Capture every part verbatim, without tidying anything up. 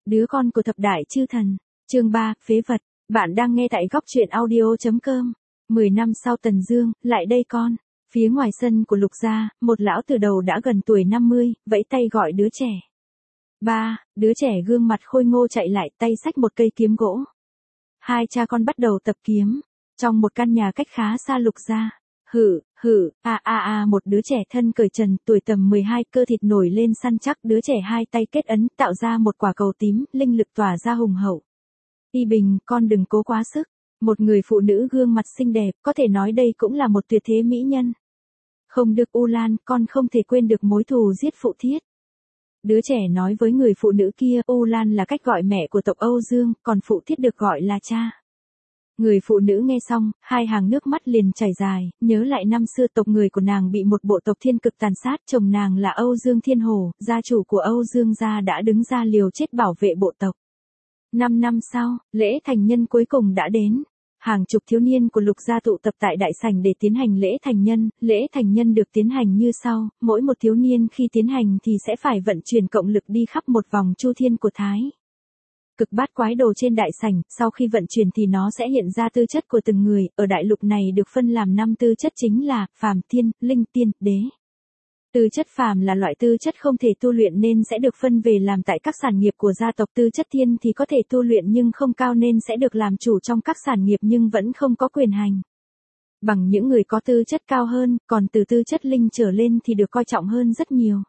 Đứa con của thập đại chư thần. Chương ba, phế vật. Bạn đang nghe tại góc truyện audio.com. Mười năm sau Tần Dương, lại đây con. Phía ngoài sân của Lục gia, một lão từ đầu đã gần tuổi năm mươi, vẫy tay gọi đứa trẻ. Ba, đứa trẻ gương mặt khôi ngô chạy lại, tay xách một cây kiếm gỗ. Hai cha con bắt đầu tập kiếm. Trong một căn nhà cách khá xa Lục gia. Hử, hử, a a a một đứa trẻ thân cởi trần, tuổi tầm mười hai, cơ thịt nổi lên săn chắc, đứa trẻ hai tay kết ấn, tạo ra một quả cầu tím, linh lực tỏa ra hùng hậu. Y Bình, con đừng cố quá sức. Một người phụ nữ gương mặt xinh đẹp, có thể nói đây cũng là một tuyệt thế mỹ nhân. Không được U Lan, con không thể quên được mối thù giết phụ thiết. Đứa trẻ nói với người phụ nữ kia, U Lan là cách gọi mẹ của tộc Âu Dương, còn phụ thiết được gọi là cha. Người phụ nữ nghe xong, hai hàng nước mắt liền chảy dài, nhớ lại năm xưa tộc người của nàng bị một bộ tộc thiên cực tàn sát, chồng nàng là Âu Dương Thiên Hổ, gia chủ của Âu Dương gia đã đứng ra liều chết bảo vệ bộ tộc. Năm năm sau, lễ thành nhân cuối cùng đã đến. Hàng chục thiếu niên của Lục gia tụ tập tại đại sảnh để tiến hành lễ thành nhân, lễ thành nhân được tiến hành như sau, mỗi một thiếu niên khi tiến hành thì sẽ phải vận chuyển cộng lực đi khắp một vòng chu thiên của Thái. Cực bát quái đồ trên đại sảnh, sau khi vận chuyển thì nó sẽ hiện ra tư chất của từng người, ở đại lục này được phân làm năm tư chất chính là, phàm, thiên, linh, tiên, đế. Tư chất phàm là loại tư chất không thể tu luyện nên sẽ được phân về làm tại các sản nghiệp của gia tộc, tư chất thiên thì có thể tu luyện nhưng không cao nên sẽ được làm chủ trong các sản nghiệp nhưng vẫn không có quyền hành. Bằng những người có tư chất cao hơn, còn từ tư chất linh trở lên thì được coi trọng hơn rất nhiều.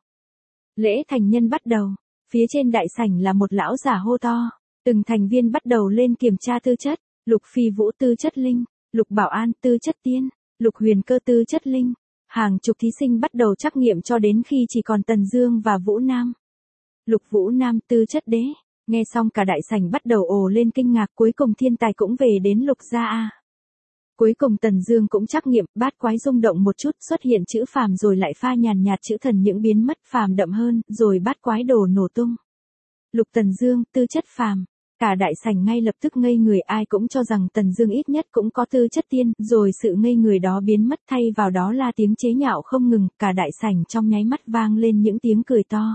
Lễ thành nhân bắt đầu, phía trên đại sảnh là một lão giả hô to. Từng thành viên bắt đầu lên kiểm tra tư chất, Lục Phi Vũ tư chất linh, Lục Bảo An tư chất tiên, Lục Huyền Cơ tư chất linh. Hàng chục thí sinh bắt đầu trắc nghiệm cho đến khi chỉ còn Tần Dương và Vũ Nam. Lục Vũ Nam tư chất đế, nghe xong cả đại sảnh bắt đầu ồ lên kinh ngạc, cuối cùng thiên tài cũng về đến Lục gia a. Cuối cùng Tần Dương cũng trắc nghiệm, bát quái rung động một chút, xuất hiện chữ phàm rồi lại pha nhàn nhạt chữ thần những biến mất, phàm đậm hơn, rồi bát quái đồ nổ tung. Lục Tần Dương, tư chất phàm. Cả đại sảnh ngay lập tức ngây người, ai cũng cho rằng Tần Dương ít nhất cũng có tư chất tiên, rồi sự ngây người đó biến mất, thay vào đó là tiếng chế nhạo không ngừng, cả đại sảnh trong nháy mắt vang lên những tiếng cười to.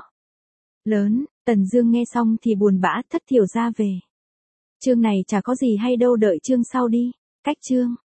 Lớn, Tần Dương nghe xong thì buồn bã thất thiểu ra về. Chương này chả có gì hay đâu, đợi chương sau đi. Cách chương.